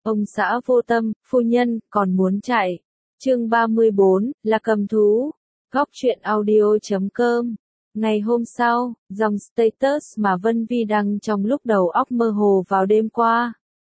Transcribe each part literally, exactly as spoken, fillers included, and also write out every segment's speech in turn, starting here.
Ông xã vô tâm, phu nhân, còn muốn chạy. Chương ba mươi bốn, là cầm thú. Góc truyện audio chấm com. Ngày hôm sau, dòng status mà Vân Vi đăng trong lúc đầu óc mơ hồ vào đêm qua.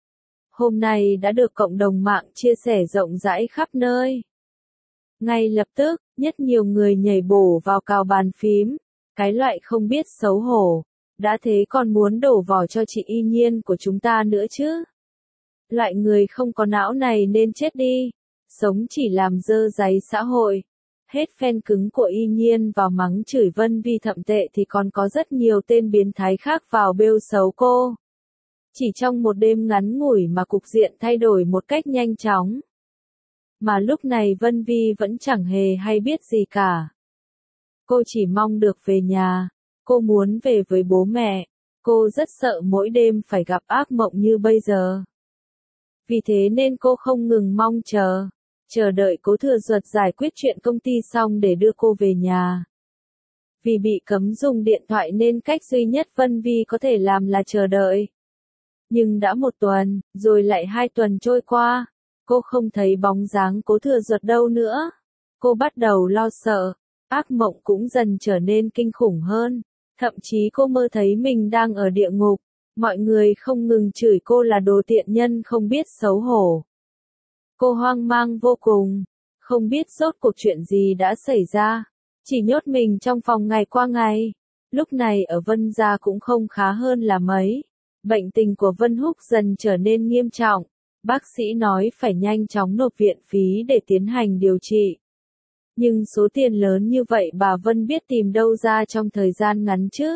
Hôm nay đã được cộng đồng mạng chia sẻ rộng rãi khắp nơi. Ngay lập tức, nhất nhiều người nhảy bổ vào cào bàn phím. Cái loại không biết xấu hổ. Đã thế còn muốn đổ vỏ cho chị Y Nhiên của chúng ta nữa chứ. Loại người không có não này nên chết đi. Sống chỉ làm dơ dáy xã hội. Hết fan cứng của Y Nhiên vào mắng chửi Vân Vi thậm tệ thì còn có rất nhiều tên biến thái khác vào bêu xấu cô. Chỉ trong một đêm ngắn ngủi mà cục diện thay đổi một cách nhanh chóng. Mà lúc này Vân Vi vẫn chẳng hề hay biết gì cả. Cô chỉ mong được về nhà. Cô muốn về với bố mẹ. Cô rất sợ mỗi đêm phải gặp ác mộng như bây giờ. Vì thế nên cô không ngừng mong chờ. Chờ đợi Cố Thừa Duật giải quyết chuyện công ty xong để đưa cô về nhà. Vì bị cấm dùng điện thoại nên cách duy nhất Vân Vi có thể làm là chờ đợi. Nhưng đã một tuần, rồi lại hai tuần trôi qua. Cô không thấy bóng dáng Cố Thừa Duật đâu nữa. Cô bắt đầu lo sợ. Ác mộng cũng dần trở nên kinh khủng hơn. Thậm chí cô mơ thấy mình đang ở địa ngục. Mọi người không ngừng chửi cô là đồ tiện nhân không biết xấu hổ. Cô hoang mang vô cùng. Không biết rốt cuộc chuyện gì đã xảy ra. Chỉ nhốt mình trong phòng ngày qua ngày. Lúc này ở Vân gia cũng không khá hơn là mấy. Bệnh tình của Vân Húc dần trở nên nghiêm trọng. Bác sĩ nói phải nhanh chóng nộp viện phí để tiến hành điều trị. Nhưng số tiền lớn như vậy bà Vân biết tìm đâu ra trong thời gian ngắn chứ.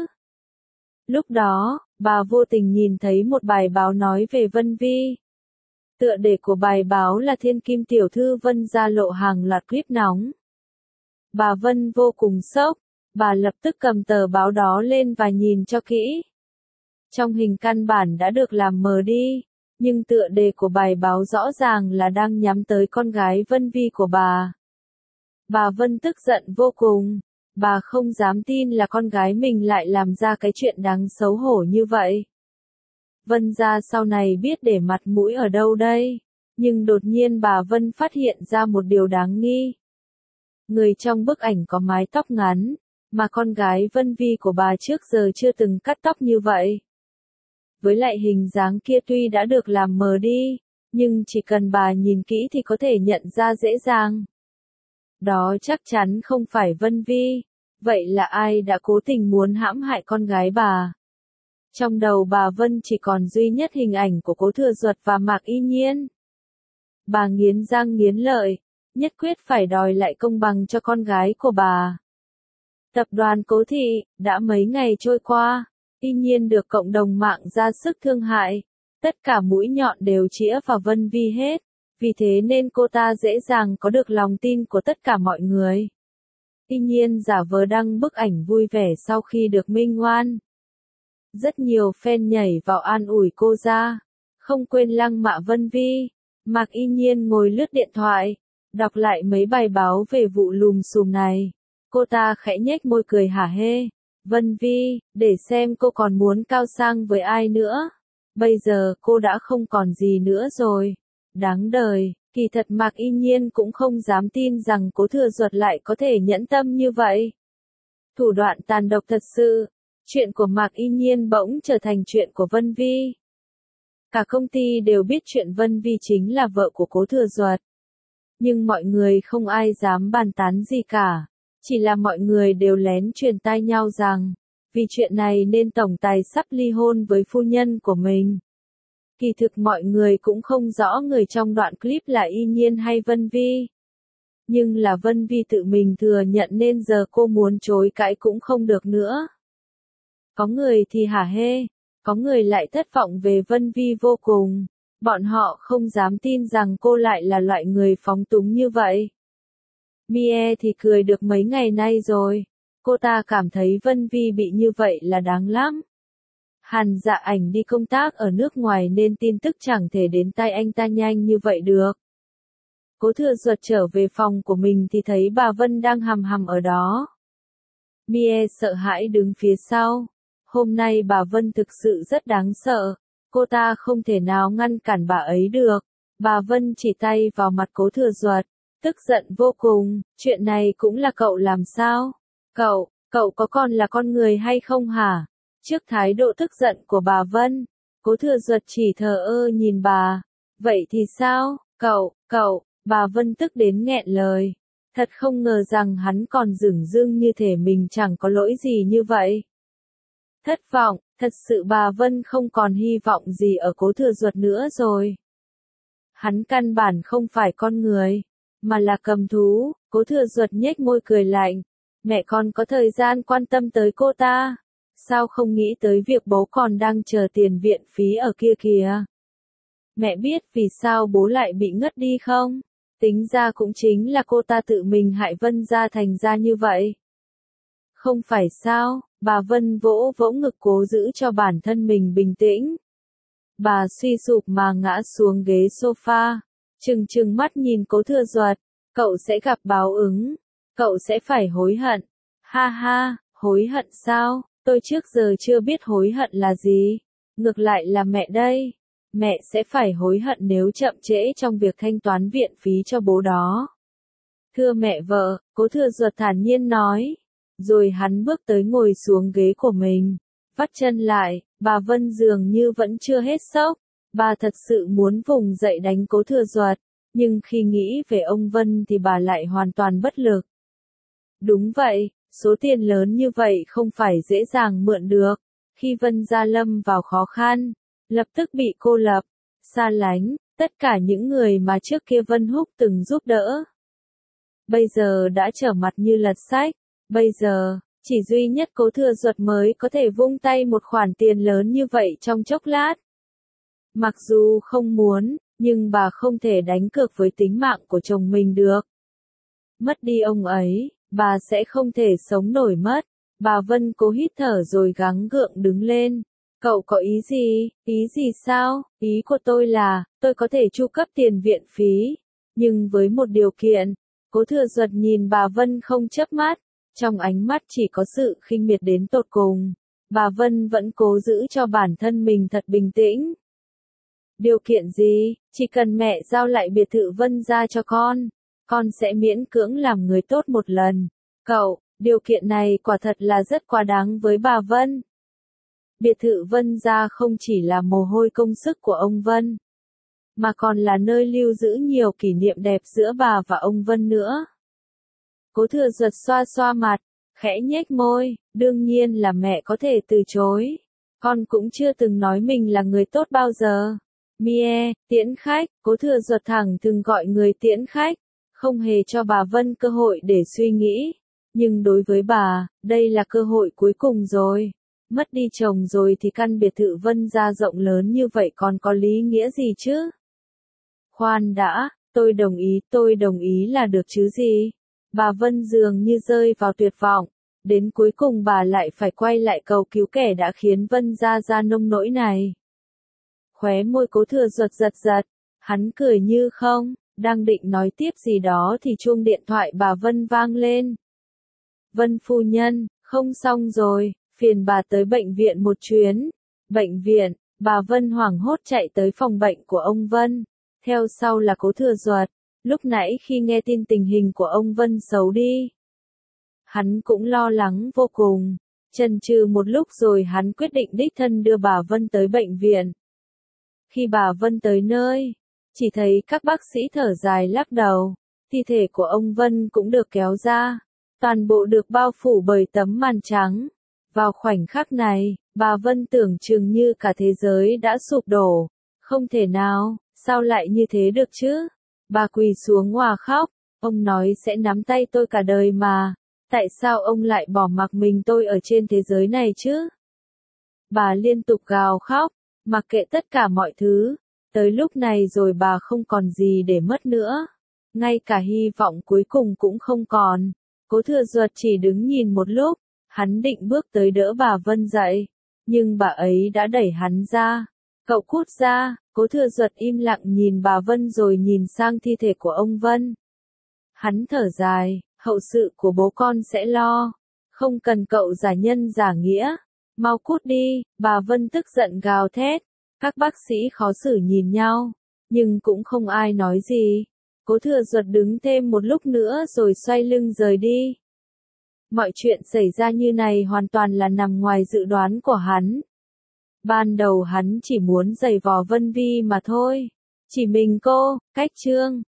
Lúc đó, bà vô tình nhìn thấy một bài báo nói về Vân Vi. Tựa đề của bài báo là Thiên Kim Tiểu Thư Vân gia lộ hàng loạt clip nóng. Bà Vân vô cùng sốc, bà lập tức cầm tờ báo đó lên và nhìn cho kỹ. Trong hình căn bản đã được làm mờ đi, nhưng tựa đề của bài báo rõ ràng là đang nhắm tới con gái Vân Vi của bà. Bà Vân tức giận vô cùng, bà không dám tin là con gái mình lại làm ra cái chuyện đáng xấu hổ như vậy. Vân gia sau này biết để mặt mũi ở đâu đây, nhưng đột nhiên bà Vân phát hiện ra một điều đáng nghi. Người trong bức ảnh có mái tóc ngắn, mà con gái Vân Vi của bà trước giờ chưa từng cắt tóc như vậy. Với lại hình dáng kia tuy đã được làm mờ đi, nhưng chỉ cần bà nhìn kỹ thì có thể nhận ra dễ dàng. Đó chắc chắn không phải Vân Vi. Vậy là ai đã cố tình muốn hãm hại con gái bà? Trong đầu bà Vân chỉ còn duy nhất hình ảnh của Cố Thừa Duật và Mạc Y Nhiên. Bà nghiến răng nghiến lợi, nhất quyết phải đòi lại công bằng cho con gái của bà. Tập đoàn Cố Thị, đã mấy ngày trôi qua, Y Nhiên được cộng đồng mạng ra sức thương hại. Tất cả mũi nhọn đều chĩa vào Vân Vi hết. Vì thế nên cô ta dễ dàng có được lòng tin của tất cả mọi người. Y Nhiên giả vờ đăng bức ảnh vui vẻ sau khi được minh oan. Rất nhiều fan nhảy vào an ủi cô ra. Không quên lăng mạ Vân Vi. Mạc Y Nhiên ngồi lướt điện thoại. Đọc lại mấy bài báo về vụ lùm xùm này. Cô ta khẽ nhếch môi cười hả hê. Vân Vi, để xem cô còn muốn cao sang với ai nữa. Bây giờ cô đã không còn gì nữa rồi. Đáng đời, kỳ thật Mạc Y Nhiên cũng không dám tin rằng Cố Thừa Duật lại có thể nhẫn tâm như vậy. Thủ đoạn tàn độc thật sự. Chuyện của Mạc Y Nhiên bỗng trở thành chuyện của Vân Vi. Cả công ty đều biết chuyện Vân Vi chính là vợ của Cố Thừa Duật. Nhưng mọi người không ai dám bàn tán gì cả. Chỉ là mọi người đều lén truyền tai nhau rằng, vì chuyện này nên tổng tài sắp ly hôn với phu nhân của mình. Kỳ thực mọi người cũng không rõ người trong đoạn clip là Y Nhiên hay Vân Vi. Nhưng là Vân Vi tự mình thừa nhận nên giờ cô muốn chối cãi cũng không được nữa. Có người thì hả hê, có người lại thất vọng về Vân Vi vô cùng. Bọn họ không dám tin rằng cô lại là loại người phóng túng như vậy. Mie thì cười được mấy ngày nay rồi. Cô ta cảm thấy Vân Vi bị như vậy là đáng lắm. Hàn Dạ Ảnh đi công tác ở nước ngoài nên tin tức chẳng thể đến tai anh ta nhanh như vậy được. Cố Thừa Duật trở về phòng của mình thì thấy bà Vân đang hầm hầm ở đó. Mie sợ hãi đứng phía sau. Hôm nay bà Vân thực sự rất đáng sợ. cô ta không thể nào ngăn cản bà ấy được. Bà Vân chỉ tay vào mặt Cố Thừa Duật, tức giận vô cùng, chuyện này cũng là cậu làm sao? Cậu, cậu có còn là con người hay không hả? Trước thái độ tức giận của bà Vân, Cố Thừa Duật chỉ thờ ơ nhìn bà. Vậy thì sao, cậu, cậu, bà Vân tức đến nghẹn lời. Thật không ngờ rằng hắn còn dửng dưng như thể mình chẳng có lỗi gì như vậy. Thất vọng, thật sự bà Vân không còn hy vọng gì ở Cố Thừa Duật nữa rồi. Hắn căn bản không phải con người, mà là cầm thú. Cố Thừa Duật nhếch môi cười lạnh. Mẹ con có thời gian quan tâm tới cô ta. Sao không nghĩ tới việc bố còn đang chờ tiền viện phí ở kia kìa? Mẹ biết vì sao bố lại bị ngất đi không? Tính ra cũng chính là cô ta tự mình hại Vân gia thành ra như vậy. Không phải sao? Bà Vân vỗ vỗ ngực cố giữ cho bản thân mình bình tĩnh. Bà suy sụp mà ngã xuống ghế sofa, trừng trừng mắt nhìn Cố Thừa Duật. Cậu sẽ gặp báo ứng. Cậu sẽ phải hối hận. Ha ha, hối hận sao? Tôi trước giờ chưa biết hối hận là gì. Ngược lại là mẹ đây. Mẹ sẽ phải hối hận nếu chậm trễ trong việc thanh toán viện phí cho bố đó. Thưa mẹ vợ, Cố Thừa Duật thản nhiên nói. Rồi hắn bước tới ngồi xuống ghế của mình. Vắt chân lại, bà Vân dường như vẫn chưa hết sốc. Bà thật sự muốn vùng dậy đánh Cố Thừa Duật. Nhưng khi nghĩ về ông Vân thì bà lại hoàn toàn bất lực. Đúng vậy, số tiền lớn như vậy không phải dễ dàng mượn được. Khi Vân gia lâm vào khó khăn, lập tức bị cô lập, xa lánh, tất cả những người mà trước kia Vân Húc từng giúp đỡ. Bây giờ đã trở mặt như lật sách, bây giờ, chỉ duy nhất Cố Thừa Duật mới có thể vung tay một khoản tiền lớn như vậy trong chốc lát. Mặc dù không muốn, nhưng bà không thể đánh cược với tính mạng của chồng mình được. Mất đi ông ấy, bà sẽ không thể sống nổi mất. Bà Vân cố hít thở rồi gắng gượng đứng lên. Cậu có ý gì? Ý gì sao? Ý của tôi là, tôi có thể chu cấp tiền viện phí. Nhưng với một điều kiện. Cố Thừa Duật nhìn bà Vân không chớp mắt. Trong ánh mắt chỉ có sự khinh miệt đến tột cùng. Bà Vân vẫn cố giữ cho bản thân mình thật bình tĩnh. Điều kiện gì? Chỉ cần mẹ giao lại biệt thự Vân gia cho con. Con sẽ miễn cưỡng làm người tốt một lần. Cậu, điều kiện này quả thật là rất quá đáng với bà Vân. Biệt thự Vân gia không chỉ là mồ hôi công sức của ông Vân, mà còn là nơi lưu giữ nhiều kỷ niệm đẹp giữa bà và ông Vân nữa. Cố Thừa Duật xoa xoa mặt, khẽ nhếch môi, đương nhiên là mẹ có thể từ chối. Con cũng chưa từng nói mình là người tốt bao giờ. Mie, tiễn khách, Cố Thừa Duật thẳng từng gọi người tiễn khách, không hề cho bà Vân cơ hội để suy nghĩ. Nhưng đối với bà, đây là cơ hội cuối cùng rồi. Mất đi chồng rồi thì căn biệt thự Vân gia rộng lớn như vậy còn có lý nghĩa gì chứ? Khoan đã, tôi đồng ý, tôi đồng ý là được chứ gì? Bà Vân dường như rơi vào tuyệt vọng. Đến cuối cùng bà lại phải quay lại cầu cứu kẻ đã khiến Vân gia ra nông nỗi này. Khóe môi Cố Thừa Duật giật giật, hắn cười như không, đang định nói tiếp gì đó thì chuông điện thoại bà Vân vang lên. Vân phu nhân, không xong rồi, phiền bà tới bệnh viện một chuyến. Bệnh viện, bà Vân hoảng hốt chạy tới phòng bệnh của ông Vân. Theo sau là Cố Thừa Duật, lúc nãy khi nghe tin tình hình của ông Vân xấu đi. Hắn cũng lo lắng vô cùng, chần chừ một lúc rồi hắn quyết định đích thân đưa bà Vân tới bệnh viện. Khi bà Vân tới nơi, chỉ thấy các bác sĩ thở dài lắc đầu, thi thể của ông Vân cũng được kéo ra, toàn bộ được bao phủ bởi tấm màn trắng. Vào khoảnh khắc này, bà Vân tưởng chừng như cả thế giới đã sụp đổ, không thể nào, sao lại như thế được chứ? Bà quỳ xuống òa khóc, ông nói sẽ nắm tay tôi cả đời mà, tại sao ông lại bỏ mặc mình tôi ở trên thế giới này chứ? Bà liên tục gào khóc, mặc kệ tất cả mọi thứ, tới lúc này rồi bà không còn gì để mất nữa, ngay cả hy vọng cuối cùng cũng không còn. Cố Thừa Duật chỉ đứng nhìn một lúc, hắn định bước tới đỡ bà Vân dậy, nhưng bà ấy đã đẩy hắn ra. Cậu cút ra, Cố Thừa Duật im lặng nhìn bà Vân rồi nhìn sang thi thể của ông Vân. Hắn thở dài, hậu sự của bố con sẽ lo, không cần cậu giả nhân giả nghĩa, mau cút đi, bà Vân tức giận gào thét. Các bác sĩ khó xử nhìn nhau, nhưng cũng không ai nói gì. Cố Thừa Duật đứng thêm một lúc nữa rồi xoay lưng rời đi. Mọi chuyện xảy ra như này hoàn toàn là nằm ngoài dự đoán của hắn. Ban đầu hắn chỉ muốn giày vò Vân Vi mà thôi. Chỉ mình cô, Cách Trương,